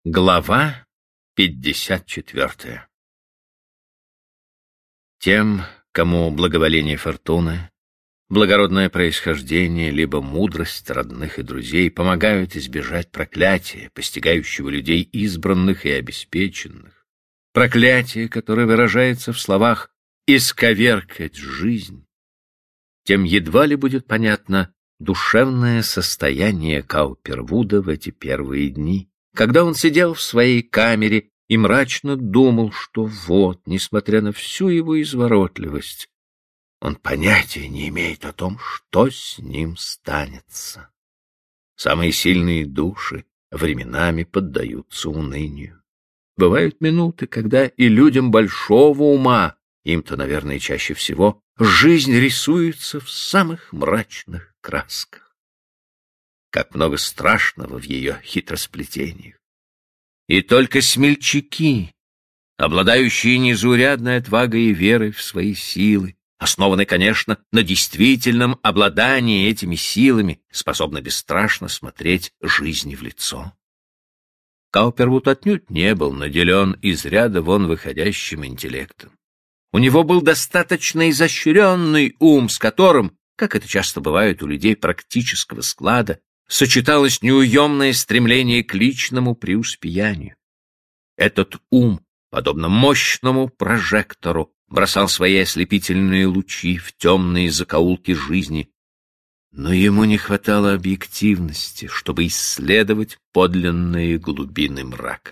Глава 54. Тем, кому благоволение фортуны, благородное происхождение, либо мудрость родных и друзей помогают избежать проклятия, постигающего людей избранных и обеспеченных, проклятие, которое выражается в словах «исковеркать жизнь», тем едва ли будет понятно душевное состояние Каупервуда в эти первые дни, когда он сидел в своей камере и мрачно думал, что вот, несмотря на всю его изворотливость, он понятия не имеет о том, что с ним станется. Самые сильные души временами поддаются унынию. Бывают минуты, когда и людям большого ума, им-то, наверное, чаще всего, жизнь рисуется в самых мрачных красках. Как много страшного в ее хитросплетениях. И только смельчаки, обладающие незаурядной отвагой и верой в свои силы, основаны, конечно, на действительном обладании этими силами, способны бесстрашно смотреть жизни в лицо. Каупервуд отнюдь не был наделен из ряда вон выходящим интеллектом. У него был достаточно изощренный ум, с которым, как это часто бывает у людей практического склада, сочеталось неуемное стремление к личному преуспеянию. Этот ум, подобно мощному прожектору, бросал свои ослепительные лучи в темные закоулки жизни, но ему не хватало объективности, чтобы исследовать подлинные глубины мрака.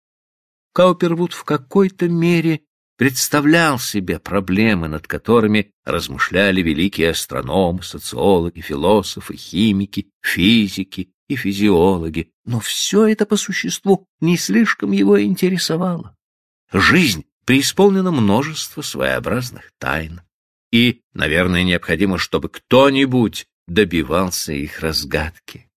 Каупервуд в какой-то мере представлял себе проблемы, над которыми размышляли великие астрономы, социологи, философы, химики, физики и физиологи, но все это по существу не слишком его интересовало. Жизнь преисполнена множества своеобразных тайн, и, наверное, необходимо, чтобы кто-нибудь добивался их разгадки.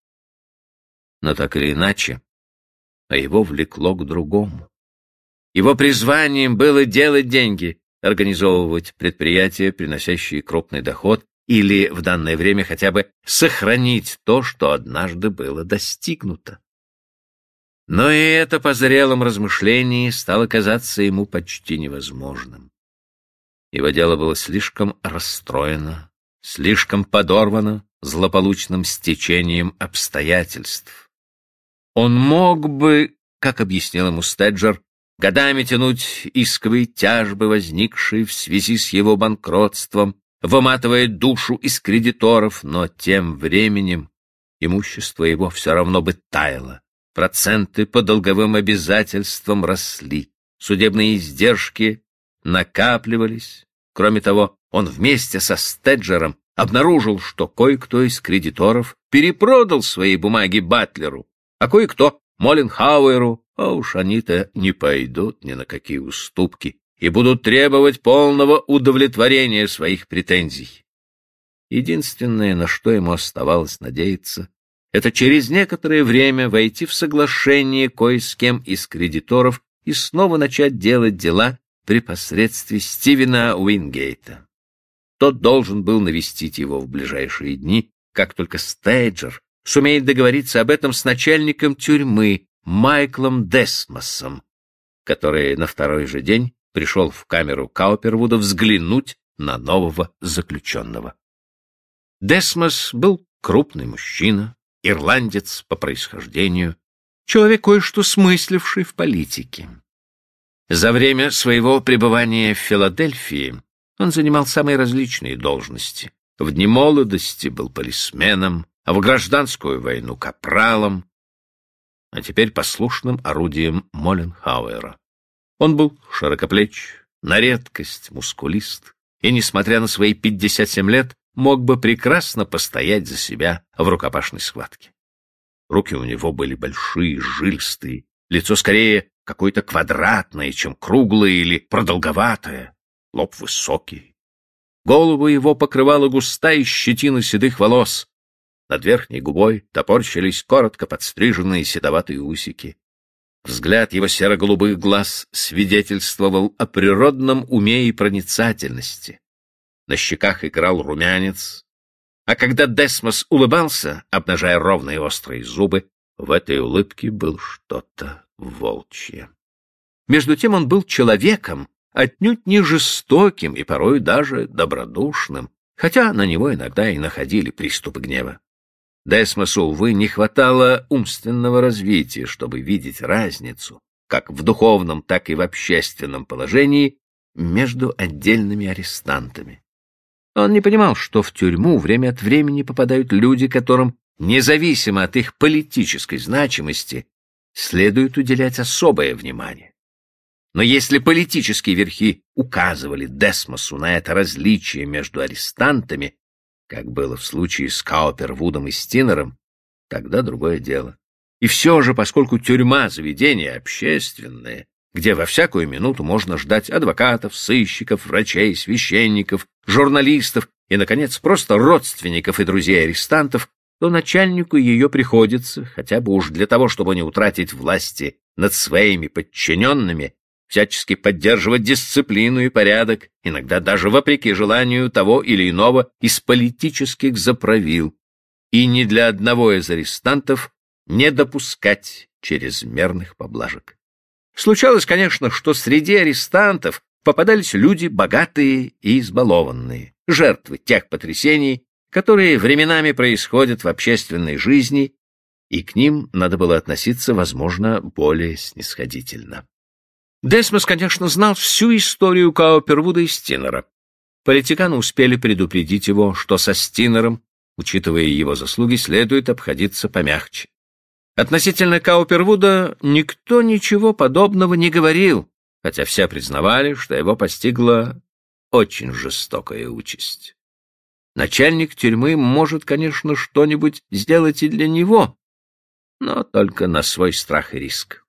Но так или иначе, его влекло к другому. Его призванием было делать деньги, организовывать предприятия, приносящие крупный доход, или в данное время хотя бы сохранить то, что однажды было достигнуто. Но и это по зрелом размышлении стало казаться ему почти невозможным. Его дело было слишком расстроено, слишком подорвано злополучным стечением обстоятельств. Он мог бы, как объяснил ему Стеджер, годами тянуть исковые тяжбы, возникшие в связи с его банкротством, выматывая душу из кредиторов, но тем временем имущество его все равно бы таяло, проценты по долговым обязательствам росли, судебные издержки накапливались. Кроме того, он вместе со Стеджером обнаружил, что кое-кто из кредиторов перепродал свои бумаги Батлеру, а кое-кто Молленхауэру, а уж они-то не пойдут ни на какие уступки и будут требовать полного удовлетворения своих претензий. Единственное, на что ему оставалось надеяться, это через некоторое время войти в соглашение кое с кем из кредиторов и снова начать делать дела при посредстве Стивена Уингейта. Тот должен был навестить его в ближайшие дни, как только Стейджер сумеет договориться об этом с начальником тюрьмы Майклом Десмосом, который на второй же день пришел в камеру Каупервуда взглянуть на нового заключенного. Десмос был крупный мужчина, ирландец по происхождению, человек кое-что смысливший в политике. За время своего пребывания в Филадельфии он занимал самые различные должности. В дни молодости был полисменом, а в гражданскую войну капралом, а теперь послушным орудием Молленхауэра. Он был широкоплеч, на редкость мускулист, и, несмотря на свои 57 лет, мог бы прекрасно постоять за себя в рукопашной схватке. Руки у него были большие, жилистые, лицо скорее какое-то квадратное, чем круглое или продолговатое, лоб высокий. Голову его покрывала густая щетина седых волос, над верхней губой топорщились коротко подстриженные седоватые усики. Взгляд его серо-голубых глаз свидетельствовал о природном уме и проницательности. На щеках играл румянец, а когда Десмос улыбался, обнажая ровные острые зубы, в этой улыбке было что-то волчья. Между тем он был человеком, отнюдь не жестоким и порой даже добродушным, хотя на него иногда и находили приступы гнева. Десмосу, увы, не хватало умственного развития, чтобы видеть разницу, как в духовном, так и в общественном положении, между отдельными арестантами. Он не понимал, что в тюрьму время от времени попадают люди, которым, независимо от их политической значимости, следует уделять особое внимание. Но если политические верхи указывали Десмосу на это различие между арестантами, как было в случае с Каупервудом и Стинером, тогда другое дело. И все же, поскольку тюрьма — заведение общественное, где во всякую минуту можно ждать адвокатов, сыщиков, врачей, священников, журналистов и, наконец, просто родственников и друзей арестантов, то начальнику ее приходится, хотя бы уж для того, чтобы не утратить власти над своими подчиненными, всячески поддерживать дисциплину и порядок, иногда даже вопреки желанию того или иного из политических заправил, и ни для одного из арестантов не допускать чрезмерных поблажек. Случалось, конечно, что среди арестантов попадались люди богатые и избалованные, жертвы тех потрясений, которые временами происходят в общественной жизни, и к ним надо было относиться, возможно, более снисходительно. Десмос, конечно, знал всю историю Каупервуда и Стинера. Политиканы успели предупредить его, что со Стинером, учитывая его заслуги, следует обходиться помягче. Относительно Каупервуда никто ничего подобного не говорил, хотя все признавали, что его постигла очень жестокая участь. Начальник тюрьмы может, конечно, что-нибудь сделать и для него, но только на свой страх и риск.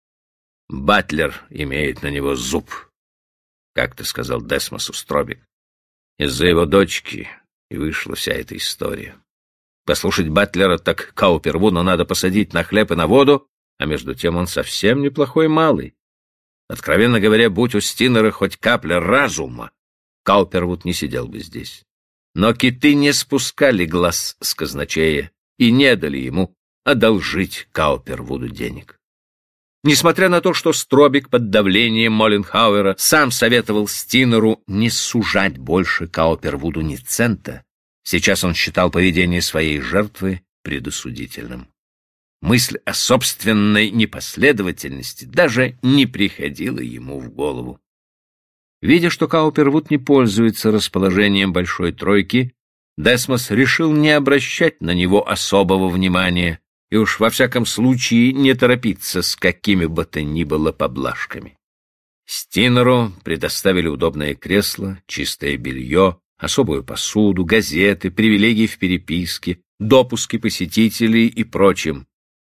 Батлер имеет на него зуб, как-то сказал Десмосу Стробик. Из-за его дочки и вышла вся эта история. Послушать Батлера, так Каупервуду надо посадить на хлеб и на воду, а между тем он совсем неплохой малый. Откровенно говоря, будь у Стинера хоть капля разума, Каупервуд не сидел бы здесь. Но киты не спускали глаз с казначея и не дали ему одолжить Каупервуду денег. Несмотря на то, что Стробик под давлением Молленхауэра сам советовал Стинеру не сужать больше Каупервуду ни цента, сейчас он считал поведение своей жертвы предосудительным. Мысль о собственной непоследовательности даже не приходила ему в голову. Видя, что Каупервуд не пользуется расположением Большой Тройки, Десмос решил не обращать на него особого внимания и уж во всяком случае не торопиться с какими бы то ни было поблажками. Стинеру предоставили удобное кресло, чистое белье, особую посуду, газеты, привилегии в переписке, допуски посетителей и прочим.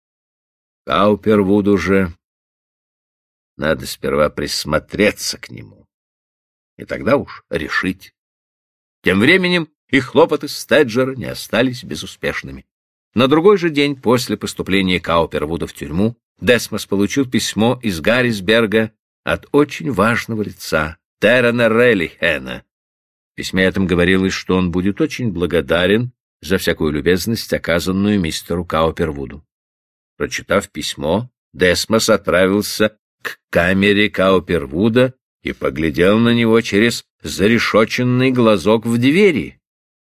Каупервуду же надо сперва присмотреться к нему, и тогда уж решить. Тем временем и хлопоты Стеджера не остались безуспешными. На другой же день после поступления Каупервуда в тюрьму Десмос получил письмо из Гаррисберга от очень важного лица, Террена Реллихена. В письме этом говорилось, что он будет очень благодарен за всякую любезность, оказанную мистеру Каупервуду. Прочитав письмо, Десмос отправился к камере Каупервуда и поглядел на него через зарешоченный глазок в двери.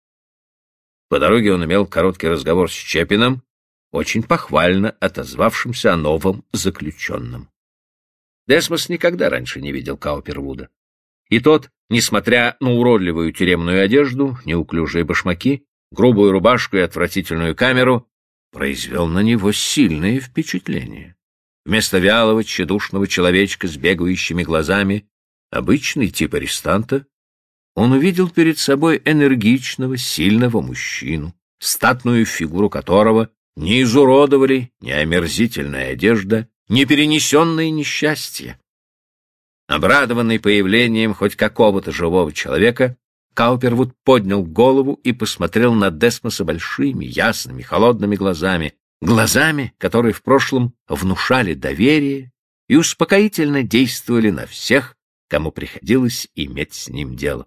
По дороге он имел короткий разговор с Чепином, очень похвально отозвавшимся о новом заключенном. Десмос никогда раньше не видел Каупервуда. И тот, несмотря на уродливую тюремную одежду, неуклюжие башмаки, грубую рубашку и отвратительную камеру, произвел на него сильное впечатление. Вместо вялого, тщедушного человечка с бегающими глазами, обычный тип арестанта, он увидел перед собой энергичного, сильного мужчину, статную фигуру которого не изуродовали ни омерзительная одежда, ни перенесенные несчастья. Обрадованный появлением хоть какого-то живого человека, Каупервуд поднял голову и посмотрел на Десмоса большими, ясными, холодными глазами, глазами, которые в прошлом внушали доверие и успокоительно действовали на всех, кому приходилось иметь с ним дело.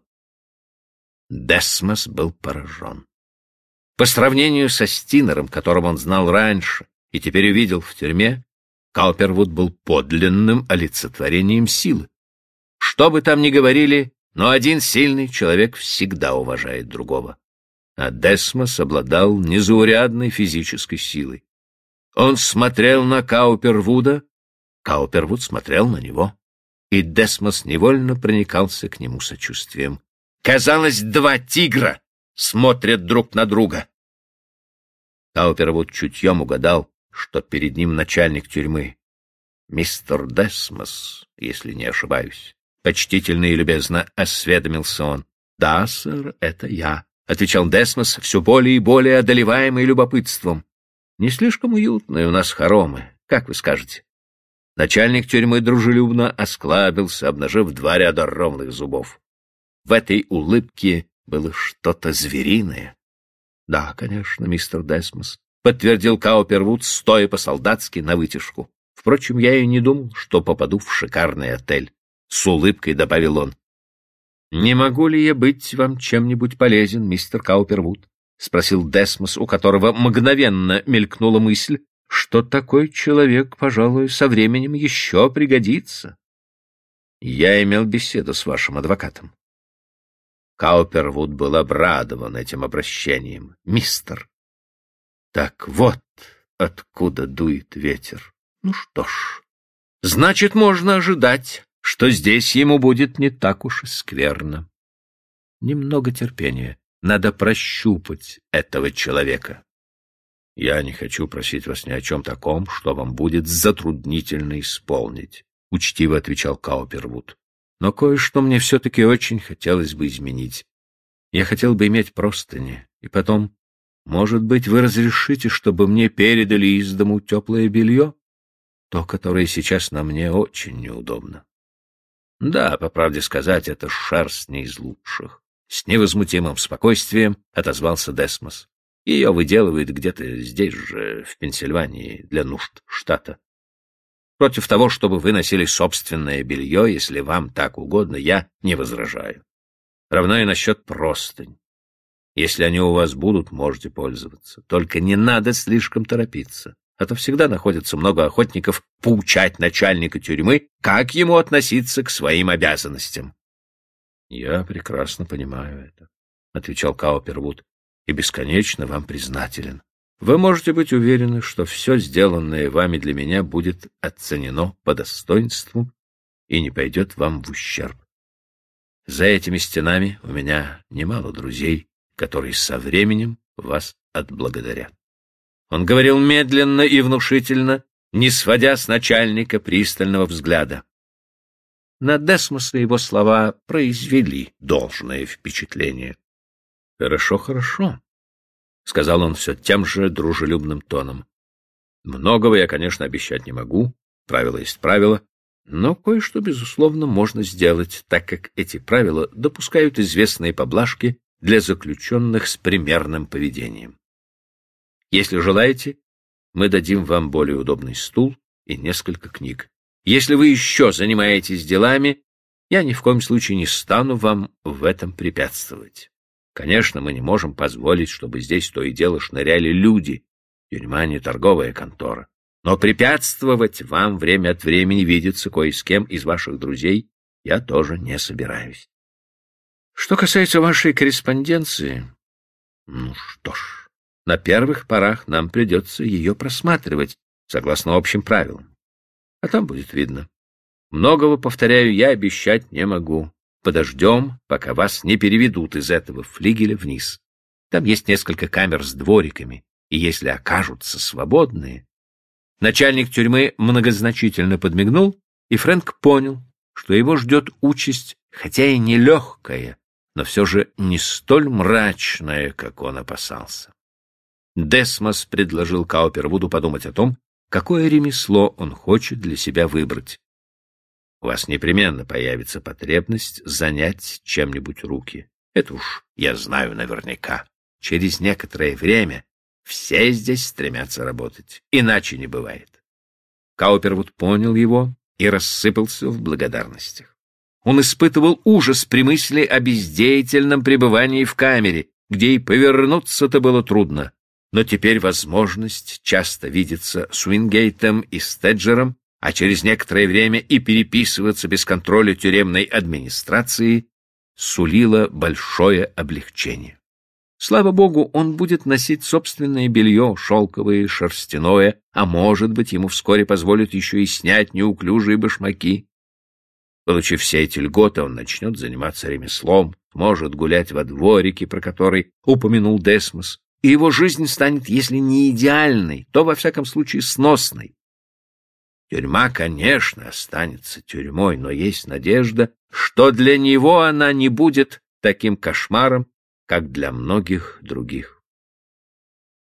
Десмос был поражен. По сравнению со Стинером, которого он знал раньше и теперь увидел в тюрьме, Каупервуд был подлинным олицетворением силы. Что бы там ни говорили, но один сильный человек всегда уважает другого. А Десмос обладал незаурядной физической силой. Он смотрел на Каупервуда, Каупервуд смотрел на него, и Десмос невольно проникался к нему сочувствием. Казалось, два тигра смотрят друг на друга. Каупервуд чутьем угадал, что перед ним начальник тюрьмы. «Мистер Десмос, если не ошибаюсь», — почтительно и любезно осведомился он. «Да, сэр, это я», — отвечал Десмос, все более и более одолеваемый любопытством. «Не слишком уютные у нас хоромы, как вы скажете?» Начальник тюрьмы дружелюбно осклабился, обнажив 2 ряда ровных зубов. В этой улыбке было что-то звериное. «Да, конечно, мистер Десмос», — подтвердил Каупервуд, стоя по-солдатски навытяжку. «Впрочем, я и не думал, что попаду в шикарный отель», — с улыбкой добавил он. «Не могу ли я быть вам чем-нибудь полезен, мистер Каупервуд?» — спросил Десмос, у которого мгновенно мелькнула мысль, что такой человек, пожалуй, со временем еще пригодится. «Я имел беседу с вашим адвокатом». Каупервуд был обрадован этим обращением. «Мистер, так вот откуда дует ветер. Ну что ж, значит, можно ожидать, что здесь ему будет не так уж и скверно. Немного терпения, надо прощупать этого человека». «Я не хочу просить вас ни о чем таком, что вам будет затруднительно исполнить», — учтиво отвечал Каупервуд. «Но кое-что мне все-таки очень хотелось бы изменить. Я хотел бы иметь простыни, и потом, может быть, вы разрешите, чтобы мне передали из дому теплое белье, то, которое сейчас на мне очень неудобно». «Да, по правде сказать, это шерсть не из лучших», — с невозмутимым спокойствием отозвался Десмос. «Ее выделывают где-то здесь же, в Пенсильвании, для нужд штата. Против того, чтобы вы носили собственное белье, если вам так угодно, я не возражаю. Равно и насчет простынь. Если они у вас будут, можете пользоваться. Только не надо слишком торопиться, а то всегда находится много охотников поучать начальника тюрьмы, как ему относиться к своим обязанностям». «Я прекрасно понимаю это», — отвечал Каупервуд, — «и бесконечно вам признателен. Вы можете быть уверены, что все сделанное вами для меня будет оценено по достоинству и не пойдет вам в ущерб. За этими стенами у меня немало друзей, которые со временем вас отблагодарят». Он говорил медленно и внушительно, не сводя с начальника пристального взгляда. На Десмоса его слова произвели должное впечатление. «Хорошо, хорошо», — сказал он все тем же дружелюбным тоном. «Многого я, конечно, обещать не могу, правило есть правило, но кое-что, безусловно, можно сделать, так как эти правила допускают известные поблажки для заключенных с примерным поведением. Если желаете, мы дадим вам более удобный стул и несколько книг. Если вы еще занимаетесь делами, я ни в коем случае не стану вам в этом препятствовать. Конечно, мы не можем позволить, чтобы здесь то и дело шныряли люди. Тюрьма не торговая контора. Но препятствовать вам время от времени видеться кое с кем из ваших друзей я тоже не собираюсь. Что касается вашей корреспонденции, ну что ж, на первых порах нам придется ее просматривать, согласно общим правилам. А там будет видно. Многого, повторяю, я обещать не могу. Подождем, пока вас не переведут из этого флигеля вниз. Там есть несколько камер с двориками, и если окажутся свободные... Начальник тюрьмы многозначительно подмигнул, и Фрэнк понял, что его ждет участь, хотя и не легкая, но все же не столь мрачная, как он опасался. Десмос предложил Каупервуду подумать о том, какое ремесло он хочет для себя выбрать. У вас непременно появится потребность занять чем-нибудь руки. Это уж я знаю наверняка. Через некоторое время все здесь стремятся работать. Иначе не бывает. Каупервуд понял его и рассыпался в благодарностях. Он испытывал ужас при мысли о бездеятельном пребывании в камере, где и повернуться-то было трудно. но теперь возможность часто видеться с Уингейтом и Стеджером, а через некоторое время и переписываться без контроля тюремной администрации, сулила большое облегчение. Слава богу, он будет носить собственное белье, шелковое и шерстяное, а может быть, ему вскоре позволят еще и снять неуклюжие башмаки. Получив все эти льготы, он начнет заниматься ремеслом, может гулять во дворике, про который упомянул Десмос, и его жизнь станет, если не идеальной, то, во всяком случае, сносной. Тюрьма, конечно, останется тюрьмой, но есть надежда, что для него она не будет таким кошмаром, как для многих других.